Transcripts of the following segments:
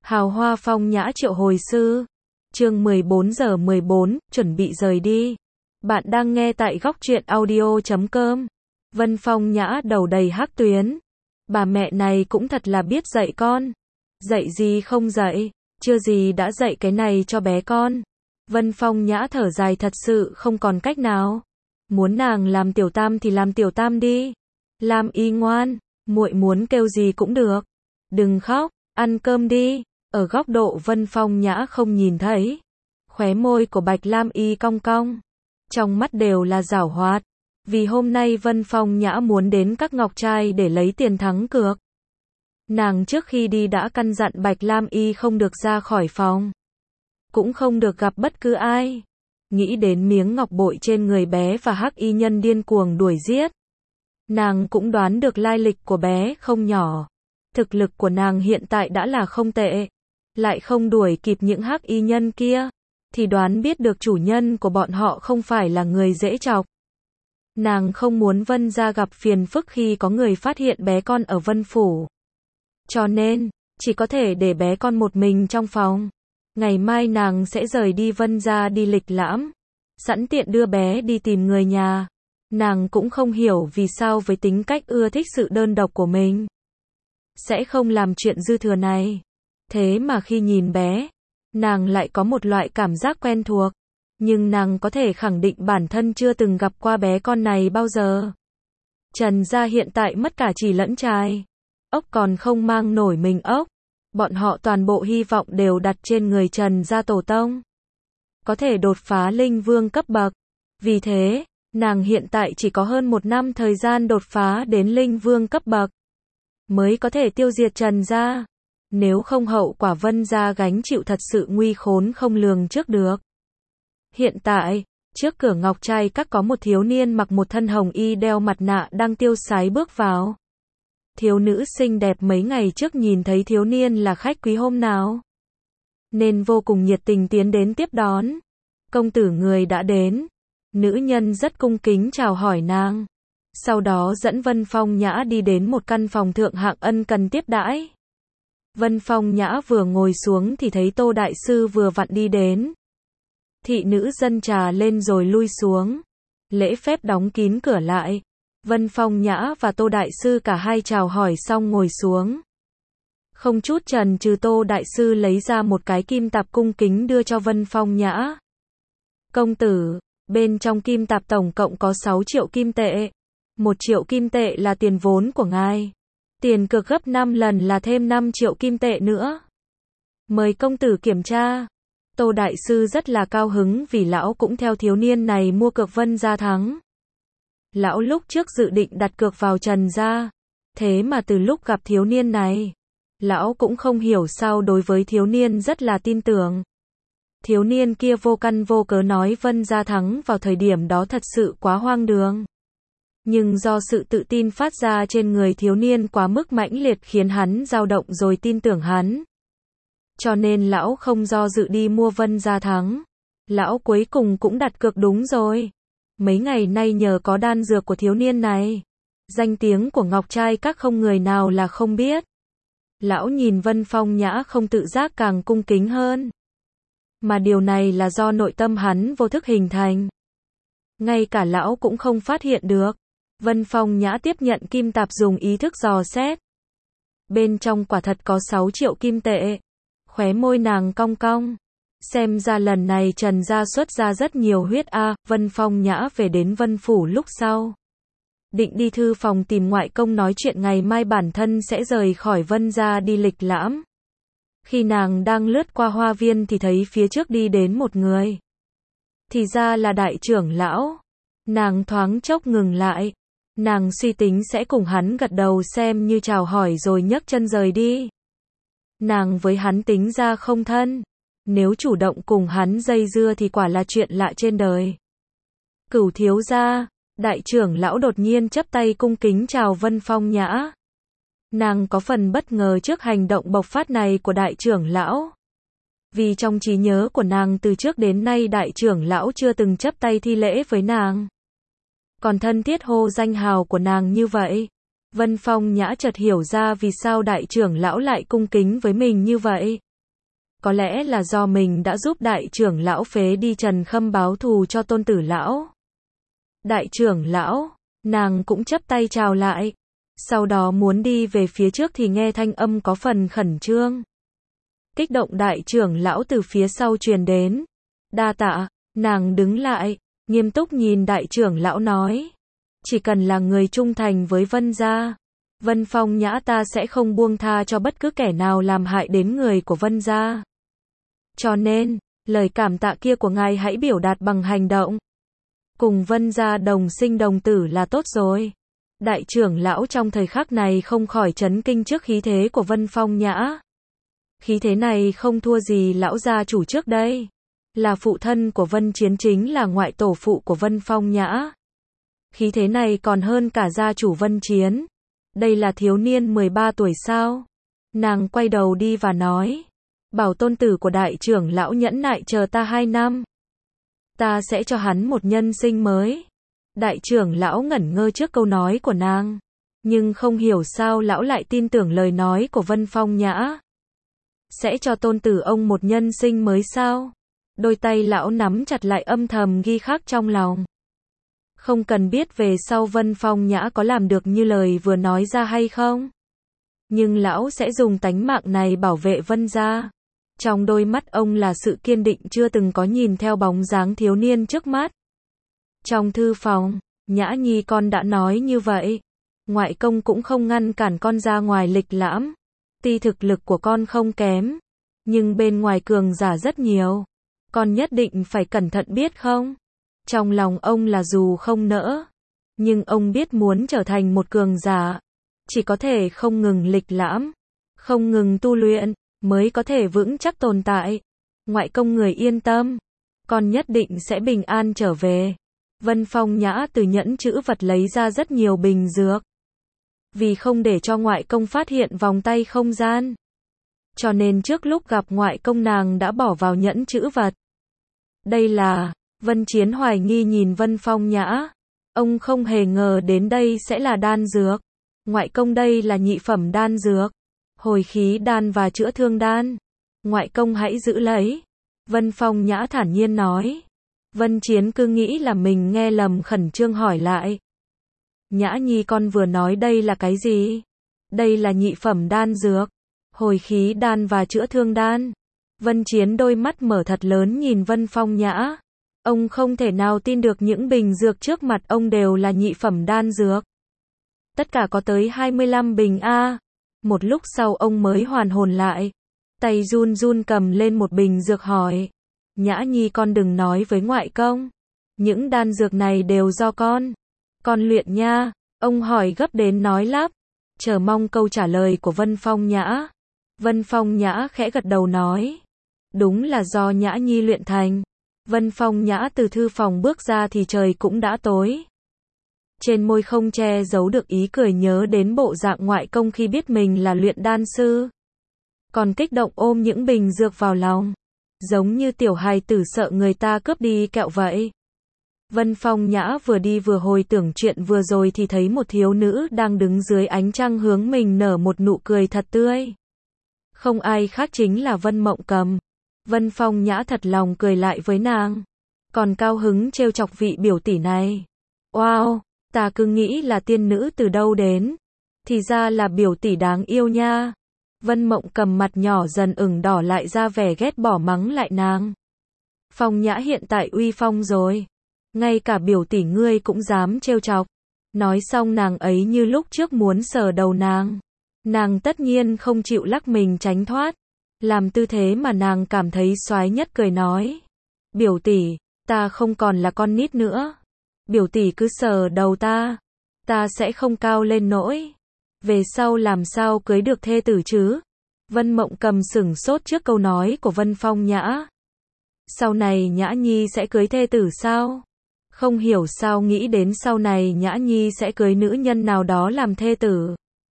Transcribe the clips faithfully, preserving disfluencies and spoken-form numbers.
Hào hoa phong nhã triệu hồi sư. Chương mười bốn giờ mười bốn, chuẩn bị rời đi. Bạn đang nghe tại góc truyện audio chấm com. Vân Phong nhã đầu đầy hắc tuyến. Bà mẹ này cũng thật là biết dạy con. Dạy gì không dạy, chưa gì đã dạy cái này cho bé con. Vân Phong nhã thở dài thật sự không còn cách nào. Muốn nàng làm tiểu tam thì làm tiểu tam đi. Lam Y ngoan, muội muốn kêu gì cũng được. Đừng khóc, ăn cơm đi. Ở góc độ Vân Phong nhã không nhìn thấy. Khóe môi của Bạch Lam Y cong cong. Trong mắt đều là giảo hoạt. Vì hôm nay Vân Phong nhã muốn đến các ngọc trai để lấy tiền thắng cược. Nàng trước khi đi đã căn dặn Bạch Lam Y không được ra khỏi phòng. Cũng không được gặp bất cứ ai. Nghĩ đến miếng ngọc bội trên người bé và hắc y nhân điên cuồng đuổi giết. Nàng cũng đoán được lai lịch của bé không nhỏ. Thực lực của nàng hiện tại đã là không tệ. Lại không đuổi kịp những hắc y nhân kia. Thì đoán biết được chủ nhân của bọn họ không phải là người dễ chọc. Nàng không muốn Vân gia gặp phiền phức khi có người phát hiện bé con ở Vân phủ. Cho nên, chỉ có thể để bé con một mình trong phòng. Ngày mai nàng sẽ rời đi Vân gia đi lịch lãm. Sẵn tiện đưa bé đi tìm người nhà. Nàng cũng không hiểu vì sao với tính cách ưa thích sự đơn độc của mình. Sẽ không làm chuyện dư thừa này. Thế mà khi nhìn bé, nàng lại có một loại cảm giác quen thuộc. Nhưng nàng có thể khẳng định bản thân chưa từng gặp qua bé con này bao giờ. Trần gia hiện tại mất cả chì lẫn trai. Ốc còn không mang nổi mình ốc. Bọn họ toàn bộ hy vọng đều đặt trên người Trần gia tổ tông. Có thể đột phá linh vương cấp bậc. Vì thế, nàng hiện tại chỉ có hơn một năm thời gian đột phá đến linh vương cấp bậc. Mới có thể tiêu diệt Trần gia. Nếu không hậu quả Vân gia gánh chịu thật sự nguy khốn không lường trước được. Hiện tại, trước cửa ngọc trai các có một thiếu niên mặc một thân hồng y đeo mặt nạ đang tiêu sái bước vào. Thiếu nữ xinh đẹp mấy ngày trước nhìn thấy thiếu niên là khách quý hôm nào. Nên vô cùng nhiệt tình tiến đến tiếp đón. Công tử người đã đến. Nữ nhân rất cung kính chào hỏi nàng. Sau đó dẫn Vân Phong nhã đi đến một căn phòng thượng hạng ân cần tiếp đãi. Vân Phong nhã vừa ngồi xuống thì thấy Tô Đại Sư vừa vặn đi đến. Thị nữ dân trà lên rồi lui xuống. Lễ phép đóng kín cửa lại. Vân Phong nhã và Tô Đại Sư cả hai chào hỏi xong ngồi xuống. Không chút chần chừ Tô Đại Sư lấy ra một cái kim tạp cung kính đưa cho Vân Phong nhã. Công tử, bên trong kim tạp tổng cộng có sáu triệu kim tệ. một triệu kim tệ là tiền vốn của ngài. Tiền cược gấp năm lần là thêm năm triệu kim tệ nữa. Mời công tử kiểm tra. Tô Đại Sư rất là cao hứng vì lão cũng theo thiếu niên này mua cược Vân gia thắng. Lão lúc trước dự định đặt cược vào Trần gia. Thế mà từ lúc gặp thiếu niên này, lão cũng không hiểu sao đối với thiếu niên rất là tin tưởng. Thiếu niên kia vô căn vô cớ nói Vân gia thắng vào thời điểm đó thật sự quá hoang đường. Nhưng do sự tự tin phát ra trên người thiếu niên quá mức mãnh liệt khiến hắn dao động rồi tin tưởng hắn. Cho nên lão không do dự đi mua Vân gia thắng. Lão cuối cùng cũng đặt cược đúng rồi. Mấy ngày nay nhờ có đan dược của thiếu niên này, danh tiếng của ngọc trai các không người nào là không biết. Lão nhìn Vân Phong nhã không tự giác càng cung kính hơn. Mà điều này là do nội tâm hắn vô thức hình thành. Ngay cả lão cũng không phát hiện được. Vân Phong nhã tiếp nhận kim tạp dùng ý thức dò xét. Bên trong quả thật có sáu triệu kim tệ. Khóe môi nàng cong cong. Xem ra lần này Trần gia xuất ra rất nhiều huyết a. Vân Phong nhã về đến Vân phủ lúc sau. Định đi thư phòng tìm ngoại công nói chuyện ngày mai bản thân sẽ rời khỏi Vân gia đi lịch lãm. Khi nàng đang lướt qua hoa viên thì thấy phía trước đi đến một người. Thì ra là đại trưởng lão. Nàng thoáng chốc ngừng lại. Nàng suy tính sẽ cùng hắn gật đầu xem như chào hỏi rồi nhấc chân rời đi. Nàng với hắn tính ra không thân. Nếu chủ động cùng hắn dây dưa thì quả là chuyện lạ trên đời. Cửu thiếu gia, đại trưởng lão đột nhiên chắp tay cung kính chào Vân Phong nhã. Nàng có phần bất ngờ trước hành động bộc phát này của đại trưởng lão. Vì trong trí nhớ của nàng từ trước đến nay đại trưởng lão chưa từng chắp tay thi lễ với nàng. Còn thân thiết hô danh hào của nàng như vậy. Vân Phong nhã chợt hiểu ra vì sao đại trưởng lão lại cung kính với mình như vậy. Có lẽ là do mình đã giúp đại trưởng lão phế đi Trần Khâm báo thù cho tôn tử lão. Đại trưởng lão, nàng cũng chắp tay chào lại. Sau đó muốn đi về phía trước thì nghe thanh âm có phần khẩn trương. Kích động đại trưởng lão từ phía sau truyền đến. Đa tạ, nàng đứng lại, nghiêm túc nhìn đại trưởng lão nói. Chỉ cần là người trung thành với Vân gia, Vân Phong Nhã ta sẽ không buông tha cho bất cứ kẻ nào làm hại đến người của Vân gia. Cho nên, lời cảm tạ kia của ngài hãy biểu đạt bằng hành động. Cùng Vân gia đồng sinh đồng tử là tốt rồi. Đại trưởng lão trong thời khắc này không khỏi chấn kinh trước khí thế của Vân Phong Nhã. Khí thế này không thua gì lão gia chủ trước đây. Là phụ thân của Vân Chiến, chính là ngoại tổ phụ của Vân Phong Nhã. Khí thế này còn hơn cả gia chủ Vân Chiến. Đây là thiếu niên mười ba tuổi sao? Nàng quay đầu đi và nói. Bảo tôn tử của đại trưởng lão nhẫn nại chờ ta hai năm. Ta sẽ cho hắn một nhân sinh mới. Đại trưởng lão ngẩn ngơ trước câu nói của nàng. Nhưng không hiểu sao lão lại tin tưởng lời nói của Vân Phong Nhã. Sẽ cho tôn tử ông một nhân sinh mới sao? Đôi tay lão nắm chặt lại, âm thầm ghi khắc trong lòng. Không cần biết về sau Vân Phong Nhã có làm được như lời vừa nói ra hay không. Nhưng lão sẽ dùng tánh mạng này bảo vệ Vân gia. Trong đôi mắt ông là sự kiên định chưa từng có nhìn theo bóng dáng thiếu niên trước mắt. Trong thư phòng, Nhã Nhi con đã nói như vậy. Ngoại công cũng không ngăn cản con ra ngoài lịch lãm. Tuy thực lực của con không kém, nhưng bên ngoài cường giả rất nhiều. Con nhất định phải cẩn thận biết không? Trong lòng ông là dù không nỡ, nhưng ông biết muốn trở thành một cường giả, chỉ có thể không ngừng lịch lãm, không ngừng tu luyện, mới có thể vững chắc tồn tại. Ngoại công người yên tâm, con nhất định sẽ bình an trở về. Vân Phong Nhã từ nhẫn chữ vật lấy ra rất nhiều bình dược. Vì không để cho ngoại công phát hiện vòng tay không gian, cho nên trước lúc gặp ngoại công nàng đã bỏ vào nhẫn chữ vật. Đây là... Vân Chiến hoài nghi nhìn Vân Phong Nhã. Ông không hề ngờ đến đây sẽ là đan dược. Ngoại công đây là nhị phẩm đan dược. Hồi khí đan và chữa thương đan. Ngoại công hãy giữ lấy. Vân Phong Nhã thản nhiên nói. Vân Chiến cứ nghĩ là mình nghe lầm, khẩn trương hỏi lại. Nhã Nhi con vừa nói đây là cái gì? Đây là nhị phẩm đan dược. Hồi khí đan và chữa thương đan. Vân Chiến đôi mắt mở thật lớn nhìn Vân Phong Nhã. Ông không thể nào tin được những bình dược trước mặt ông đều là nhị phẩm đan dược. Tất cả có tới hai mươi lăm bình a. Một lúc sau ông mới hoàn hồn lại. Tay run run cầm lên một bình dược hỏi. Nhã Nhi con đừng nói với ngoại công. Những đan dược này đều do con. Con luyện nha. Ông hỏi gấp đến nói lắp. Chờ mong câu trả lời của Vân Phong Nhã. Vân Phong Nhã khẽ gật đầu nói. Đúng là do Nhã Nhi luyện thành. Vân Phong Nhã từ thư phòng bước ra thì trời cũng đã tối. Trên môi không che giấu được ý cười nhớ đến bộ dạng ngoại công khi biết mình là luyện đan sư. Còn kích động ôm những bình dược vào lòng. Giống như tiểu hài tử sợ người ta cướp đi kẹo vậy. Vân Phong Nhã vừa đi vừa hồi tưởng chuyện vừa rồi thì thấy một thiếu nữ đang đứng dưới ánh trăng hướng mình nở một nụ cười thật tươi. Không ai khác chính là Vân Mộng Cầm. Vân Phong Nhã thật lòng cười lại với nàng. Còn cao hứng trêu chọc vị biểu tỷ này. Wow, ta cứ nghĩ là tiên nữ từ đâu đến. Thì ra là biểu tỷ đáng yêu nha. Vân Mộng Cầm mặt nhỏ dần ửng đỏ lại ra vẻ ghét bỏ mắng lại nàng. Phong Nhã hiện tại uy phong rồi. Ngay cả biểu tỷ ngươi cũng dám trêu chọc. Nói xong nàng ấy như lúc trước muốn sờ đầu nàng. Nàng tất nhiên không chịu lắc mình tránh thoát. Làm tư thế mà nàng cảm thấy xoái nhất, cười nói. Biểu tỷ, ta không còn là con nít nữa. Biểu tỷ cứ sờ đầu ta. Ta sẽ không cao lên nỗi. Về sau làm sao cưới được thê tử chứ? Vân Mộng Cầm sửng sốt trước câu nói của Vân Phong Nhã. Sau này Nhã Nhi sẽ cưới thê tử sao? Không hiểu sao nghĩ đến sau này Nhã Nhi sẽ cưới nữ nhân nào đó làm thê tử.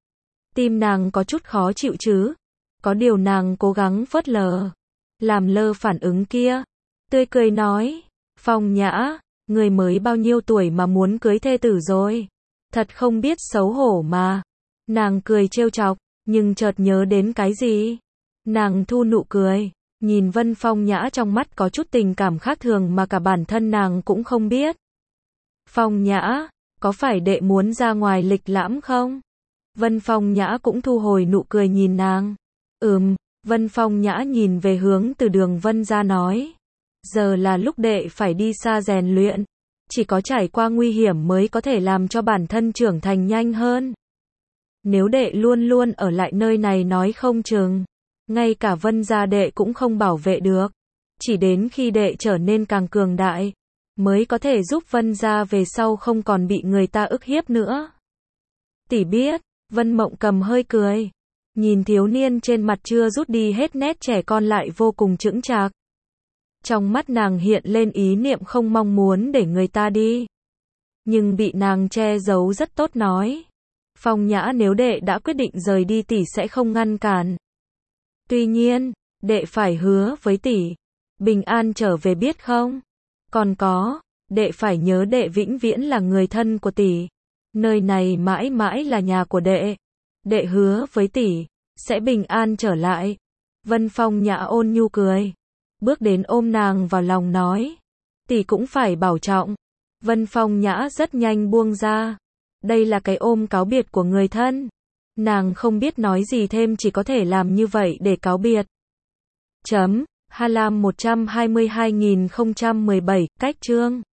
Tim nàng có chút khó chịu chứ. Có điều nàng cố gắng phớt lờ. Làm lơ phản ứng kia. Tươi cười nói. Phong Nhã, người mới bao nhiêu tuổi mà muốn cưới thê tử rồi? Thật không biết xấu hổ mà. Nàng cười trêu chọc, nhưng chợt nhớ đến cái gì. Nàng thu nụ cười. Nhìn Vân Phong Nhã trong mắt có chút tình cảm khác thường mà cả bản thân nàng cũng không biết. Phong Nhã, có phải đệ muốn ra ngoài lịch lãm không? Vân Phong Nhã cũng thu hồi nụ cười nhìn nàng. Ừm, Vân Phong Nhã nhìn về hướng từ đường Vân ra nói. Giờ là lúc đệ phải đi xa rèn luyện. Chỉ có trải qua nguy hiểm mới có thể làm cho bản thân trưởng thành nhanh hơn. Nếu đệ luôn luôn ở lại nơi này nói không chừng. Ngay cả Vân gia đệ cũng không bảo vệ được. Chỉ đến khi đệ trở nên càng cường đại, mới có thể giúp Vân gia về sau không còn bị người ta ức hiếp nữa. Tỷ biết, Vân Mộng Cầm hơi cười. Nhìn thiếu niên trên mặt chưa rút đi hết nét trẻ con lại vô cùng chững chạc. Trong mắt nàng hiện lên ý niệm không mong muốn để người ta đi. Nhưng bị nàng che giấu rất tốt nói. Phong Nhã, nếu đệ đã quyết định rời đi tỷ sẽ không ngăn cản. Tuy nhiên, đệ phải hứa với tỷ. Bình an trở về biết không? Còn có, đệ phải nhớ đệ vĩnh viễn là người thân của tỷ. Nơi này mãi mãi là nhà của đệ. Đệ hứa với tỷ, sẽ bình an trở lại. Vân Phong Nhã ôn nhu cười. Bước đến ôm nàng vào lòng nói. Tỷ cũng phải bảo trọng. Vân Phong Nhã rất nhanh buông ra. Đây là cái ôm cáo biệt của người thân. Nàng không biết nói gì thêm, chỉ có thể làm như vậy để cáo biệt. Chấm. Hà Lam một trăm hai mươi hai nghìn không trăm mười bảy, cách chương.